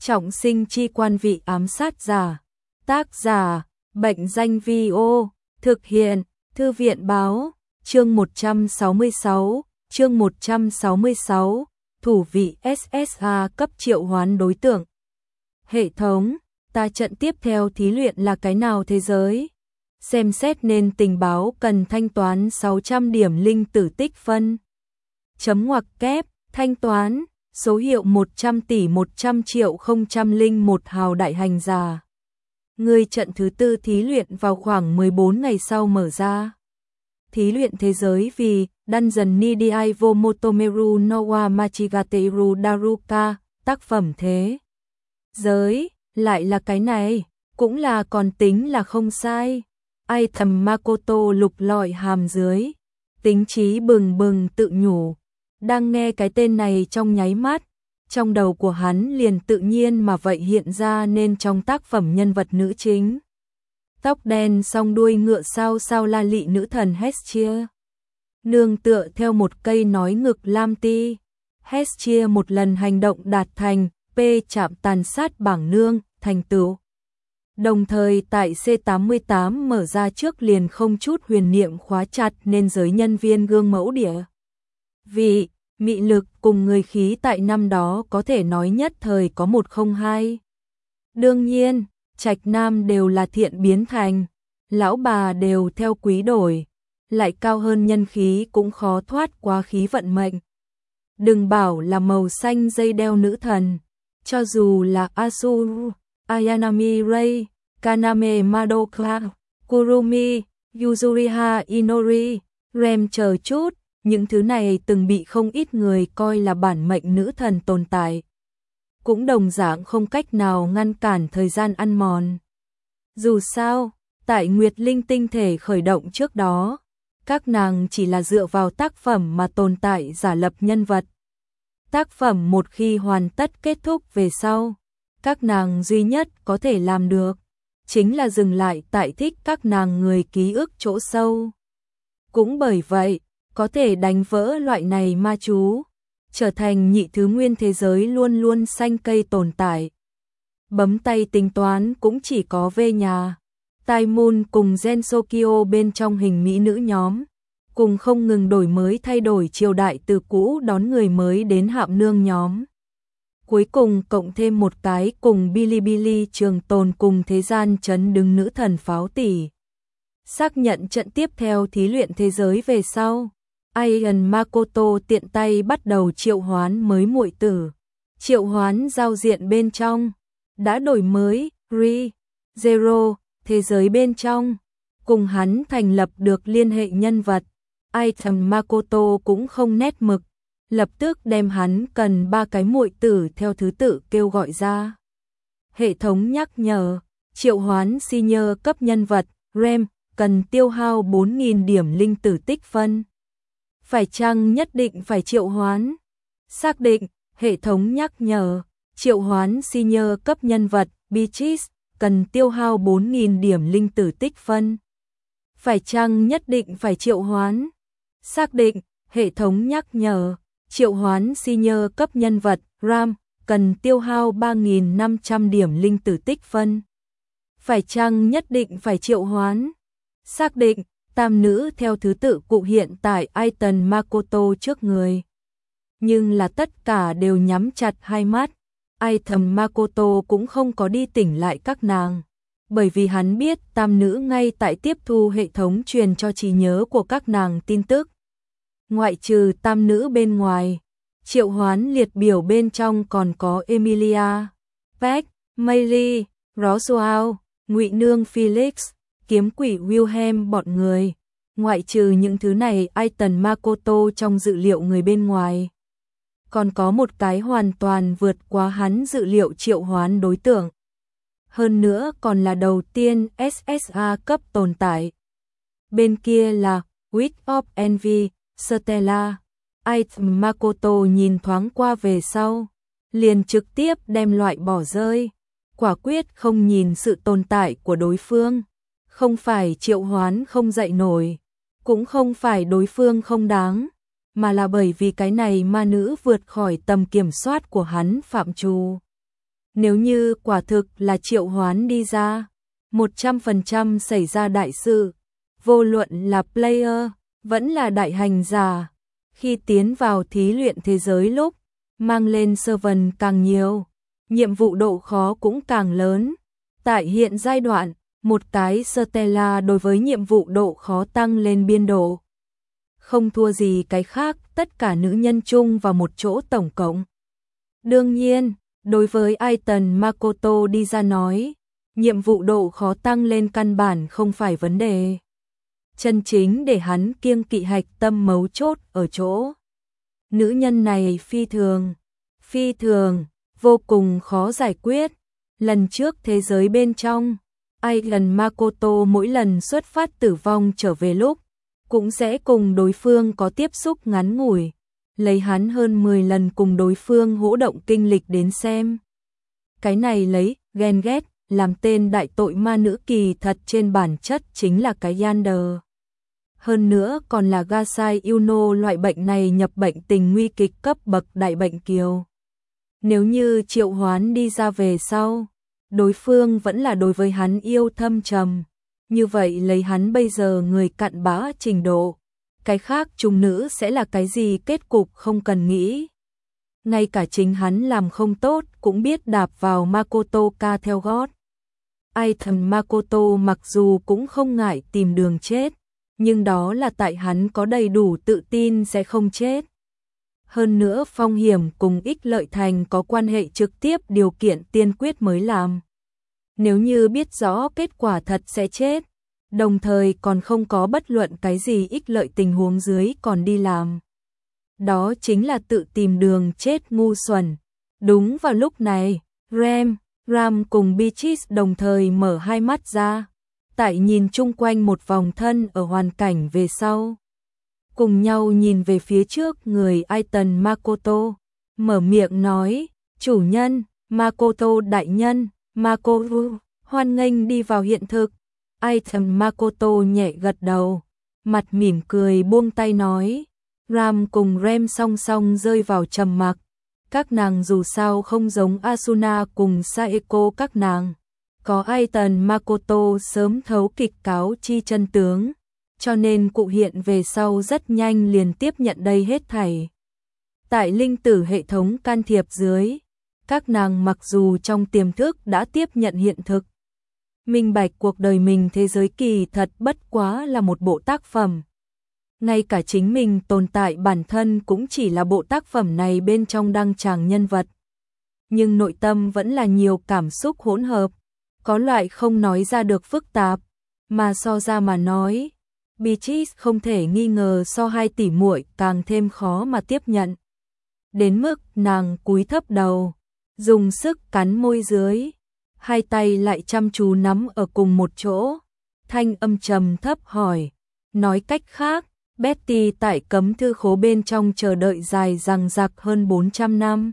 Trọng sinh chi quan vị ám sát giả. Tác giả, Bệnh danh Vi-ô, thực hiện, Thư viện báo, chương 166, chương 166, thủ vị SSA cấp triệu hoán đối tượng. Hệ thống, ta trận tiếp theo thí luyện là cái nào thế giới? Xem xét nên tình báo cần thanh toán 600 điểm linh tử tích phân. Chấm ngoặc kép, thanh toán, số hiệu 100 tỷ 100 triệu 001 hào đại hành giả. Người trận thứ tư thí luyện vào khoảng 14 ngày sau mở ra. Thí luyện thế giới vì Dungeon Nidiai vô Motomeru Nowa Machigateru Daruka, tác phẩm thế giới, lại là cái này, cũng là còn tính là không sai. Ai thầm Makoto lục lọi hàm dưới, tính trí bừng bừng tự nhủ, đang nghe cái tên này trong nháy mắt, trong đầu của hắn liền tự nhiên mà vậy hiện ra nên trong tác phẩm nhân vật nữ chính. Tóc đen song đuôi ngựa sao sao la lị nữ thần Hestia. Nương tựa theo một cây nói ngực lam ti. Hestia một lần hành động đạt thành, P chạm tàn sát bảng nương, thành tựu. Đồng thời tại C88 mở ra trước liền không chút huyền niệm khóa chặt nên giới nhân viên gương mẫu địa. Vị, mị lực cùng người khí tại năm đó có thể nói nhất thời có 102. Đương nhiên, trạch nam đều là thiện biến thành, lão bà đều theo quý đổi, lại cao hơn nhân khí cũng khó thoát quá khí vận mệnh. Đừng bảo là màu xanh dây đeo nữ thần, cho dù là Asuru, Ayanami Rei, Kaname Madoka, Kurumi, Yuzuriha Inori, Rem chờ chút, những thứ này từng bị không ít người coi là bản mệnh nữ thần tồn tại. Cũng đồng dạng không cách nào ngăn cản thời gian ăn mòn. Dù sao, tại Nguyệt Linh tinh thể khởi động trước đó, các nàng chỉ là dựa vào tác phẩm mà tồn tại giả lập nhân vật. Tác phẩm một khi hoàn tất kết thúc về sau, các nàng duy nhất có thể làm được, chính là dừng lại tại thích các nàng người ký ức chỗ sâu. Cũng bởi vậy, có thể đánh vỡ loại này ma chú, trở thành nhị thứ nguyên thế giới luôn luôn xanh cây tồn tại. Bấm tay tính toán cũng chỉ có về nhà, Tai Moon cùng Gensokyo bên trong hình mỹ nữ nhóm, cùng không ngừng đổi mới thay đổi triều đại từ cũ đón người mới đến hạm nương nhóm. Cuối cùng cộng thêm một cái cùng Bilibili trường tồn cùng thế gian chấn đứng nữ thần pháo tỷ. Xác nhận trận tiếp theo thí luyện thế giới về sau. Aion Makoto tiện tay bắt đầu triệu hoán mới muội tử. Triệu hoán giao diện bên trong đã đổi mới Zero thế giới bên trong, cùng hắn thành lập được liên hệ nhân vật. Item Makoto cũng không nét mực, lập tức đem hắn cần 3 cái muội tử theo thứ tự kêu gọi ra. Hệ thống nhắc nhở, triệu hoán senior cấp nhân vật, Rem, cần tiêu hao 4.000 điểm linh tử tích phân. Phải chăng nhất định phải triệu hoán? Xác định, hệ thống nhắc nhở, triệu hoán senior cấp nhân vật, Beatrice, cần tiêu hao 4.000 điểm linh tử tích phân. Phải chăng nhất định phải triệu hoán? Xác định, hệ thống nhắc nhở, triệu hoán senior cấp nhân vật, Ram, cần tiêu hao 3.500 điểm linh tử tích phân. Phải chăng nhất định phải triệu hoán? Xác định, tam nữ theo thứ tự cụ hiện tại Aiton Makoto trước người. Nhưng là tất cả đều nhắm chặt hai mắt. Aiton Makoto cũng không có đi tỉnh lại các nàng, bởi vì hắn biết tam nữ ngay tại tiếp thu hệ thống truyền cho trí nhớ của các nàng tin tức. Ngoại trừ tam nữ bên ngoài, triệu hoán liệt biểu bên trong còn có Emilia, Peck, Meili, Roswell, Ngụy Nương Felix, kiếm quỷ Wilhelm bọn người. Ngoại trừ những thứ này, Aiton Makoto trong dự liệu người bên ngoài. Còn có một cái hoàn toàn vượt quá hắn dự liệu triệu hoán đối tượng. Hơn nữa còn là đầu tiên SSA cấp tồn tại. Bên kia là Witch of Envy, Stella. Aiton Makoto nhìn thoáng qua về sau, liền trực tiếp đem loại bỏ rơi. Quả quyết không nhìn sự tồn tại của đối phương. Không phải triệu hoán không dậy nổi, cũng không phải đối phương không đáng, mà là bởi vì cái này ma nữ vượt khỏi tầm kiểm soát của hắn phạm trù. Nếu như quả thực là triệu hoán đi ra, 100% xảy ra đại sự, vô luận là player, vẫn là đại hành giả. Khi tiến vào thí luyện thế giới lúc, mang lên server càng nhiều, nhiệm vụ độ khó cũng càng lớn. Tại hiện giai đoạn, một cái Stella đối với nhiệm vụ độ khó tăng lên biên độ. Không thua gì cái khác, tất cả nữ nhân chung vào một chỗ tổng cộng. Đương nhiên, đối với Aiton Makoto đi ra nói, nhiệm vụ độ khó tăng lên căn bản không phải vấn đề. Chân chính để hắn kiêng kỵ hạch tâm mấu chốt ở chỗ. Nữ nhân này phi thường, vô cùng khó giải quyết. Lần trước thế giới bên trong, Aiton Makoto mỗi lần xuất phát tử vong trở về lúc, cũng sẽ cùng đối phương có tiếp xúc ngắn ngủi. Lấy hắn hơn 10 lần cùng đối phương hỗ động kinh lịch đến xem. Cái này lấy ghen ghét làm tên đại tội ma nữ kỳ thật trên bản chất chính là cái Yander. Hơn nữa còn là Gasai Yuno, loại bệnh này nhập bệnh tình nguy kịch cấp bậc đại bệnh kiều. Nếu như triệu hoán đi ra về sau, đối phương vẫn là đối với hắn yêu thâm trầm, như vậy lấy hắn bây giờ người cặn bã trình độ, cái khác trùng nữ sẽ là cái gì kết cục không cần nghĩ. Ngay cả chính hắn làm không tốt cũng biết đạp vào Makoto ca theo gót. Aiton Makoto mặc dù cũng không ngại tìm đường chết, nhưng đó là tại hắn có đầy đủ tự tin sẽ không chết. Hơn nữa phong hiểm cùng ích lợi thành có quan hệ trực tiếp, điều kiện tiên quyết mới làm. Nếu như biết rõ kết quả thật sẽ chết, đồng thời còn không có bất luận cái gì ích lợi tình huống dưới còn đi làm, đó chính là tự tìm đường chết ngu xuẩn. Đúng vào lúc này, Ram cùng Beatrice đồng thời mở hai mắt ra, tại nhìn chung quanh một vòng thân ở hoàn cảnh về sau. Cùng nhau nhìn về phía trước người Aiton Makoto, mở miệng nói, chủ nhân, Makoto đại nhân, Makoto, hoan nghênh đi vào hiện thực. Aiton Makoto nhẹ gật đầu, mặt mỉm cười buông tay nói. Ram cùng Rem song song rơi vào trầm mặc. Các nàng dù sao không giống Asuna cùng Saeko các nàng. Có Aiton Makoto sớm thấu kịch cáo chi chân tướng, cho nên cụ hiện về sau rất nhanh liền tiếp nhận đây hết thảy. Tại linh tử hệ thống can thiệp dưới, các nàng mặc dù trong tiềm thức đã tiếp nhận hiện thực, minh bạch cuộc đời mình thế giới kỳ thật bất quá là một bộ tác phẩm. Ngay cả chính mình tồn tại bản thân cũng chỉ là bộ tác phẩm này bên trong đăng tràng nhân vật. Nhưng nội tâm vẫn là nhiều cảm xúc hỗn hợp, có loại không nói ra được phức tạp, mà so ra mà nói, Beatrice không thể nghi ngờ so hai tỷ muội càng thêm khó mà tiếp nhận. Đến mức nàng cúi thấp đầu, dùng sức cắn môi dưới, hai tay lại chăm chú nắm ở cùng một chỗ, thanh âm trầm thấp hỏi, nói cách khác, Betty tại cấm thư khố bên trong chờ đợi dài dằng dặc hơn 400 năm.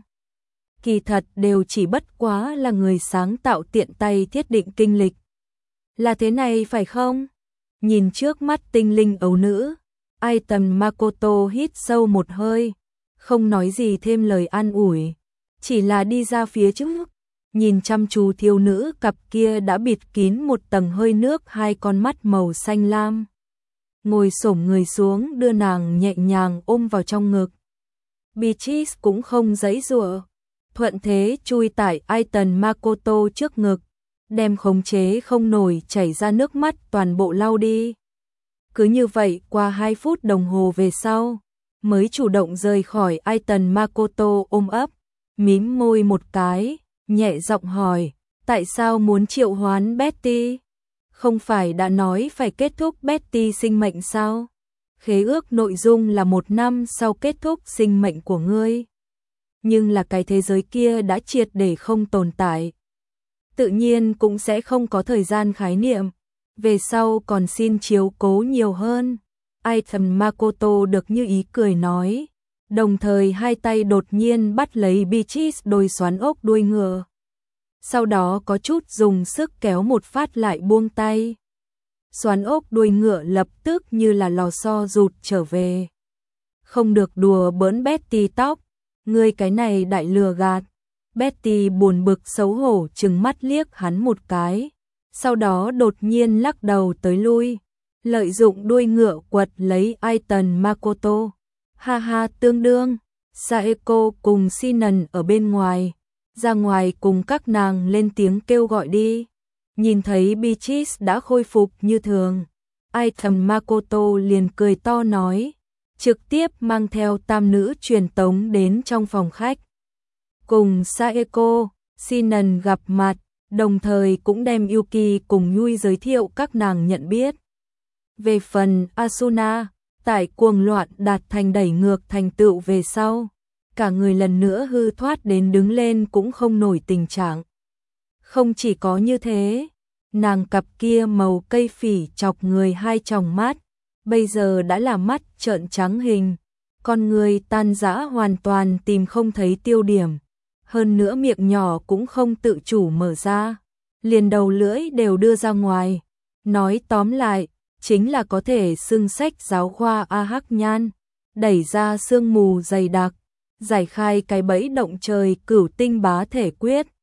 Kỳ thật đều chỉ bất quá là người sáng tạo tiện tay thiết định kinh lịch. Là thế này phải không? Nhìn trước mắt tinh linh ấu nữ, Aiton Makoto hít sâu một hơi, không nói gì thêm lời an ủi, chỉ là đi ra phía trước, nhìn chăm chú thiếu nữ cặp kia đã bịt kín một tầng hơi nước hai con mắt màu xanh lam. Ngồi xổm người xuống đưa nàng nhẹ nhàng ôm vào trong ngực. Beatrice cũng không giãy giụa, thuận thế chui tại Aiton Makoto trước ngực, đem khống chế không nổi chảy ra nước mắt toàn bộ lau đi. Cứ như vậy qua 2 phút đồng hồ về sau, mới chủ động rời khỏi Aiton Makoto ôm ấp, mím môi một cái, nhẹ giọng hỏi, tại sao muốn triệu hoán Betty? Không phải đã nói phải kết thúc Betty sinh mệnh sao? Khế ước nội dung là 1 năm sau kết thúc sinh mệnh của ngươi. Nhưng là cái thế giới kia đã triệt để không tồn tại. Tự nhiên cũng sẽ không có thời gian khái niệm. Về sau còn xin chiếu cố nhiều hơn. Aiton Makoto được như ý cười nói. Đồng thời hai tay đột nhiên bắt lấy Beatrice đôi xoắn ốc đuôi ngựa. Sau đó có chút dùng sức kéo một phát lại buông tay. Xoắn ốc đuôi ngựa lập tức như là lò xo rụt trở về. Không được đùa bỡn Betty tóc, ngươi cái này đại lừa gạt. Betty buồn bực xấu hổ trừng mắt liếc hắn một cái, sau đó đột nhiên lắc đầu tới lui, lợi dụng đuôi ngựa quật lấy Aiton Makoto. Ha ha, tương đương, Saeko cùng Sinan ở bên ngoài, ra ngoài cùng các nàng lên tiếng kêu gọi đi. Nhìn thấy Beatrice đã khôi phục như thường, Aiton Makoto liền cười to nói, trực tiếp mang theo tam nữ truyền tống đến trong phòng khách. Cùng Saeko, Sinan gặp mặt, đồng thời cũng đem Yuki cùng Yui giới thiệu các nàng nhận biết. Về phần Asuna, tại cuồng loạn đạt thành đẩy ngược thành tựu về sau, cả người lần nữa hư thoát đến đứng lên cũng không nổi tình trạng. Không chỉ có như thế, nàng cặp kia màu cây phỉ chọc người hai tròng mắt, bây giờ đã là mắt trợn trắng hình, con người tan rã hoàn toàn tìm không thấy tiêu điểm, hơn nữa miệng nhỏ cũng không tự chủ mở ra, liền đầu lưỡi đều đưa ra ngoài. Nói tóm lại, chính là có thể xưng sách giáo khoa A Hắc Nhan, đẩy ra sương mù dày đặc, giải khai cái bẫy động trời cửu tinh bá thể quyết.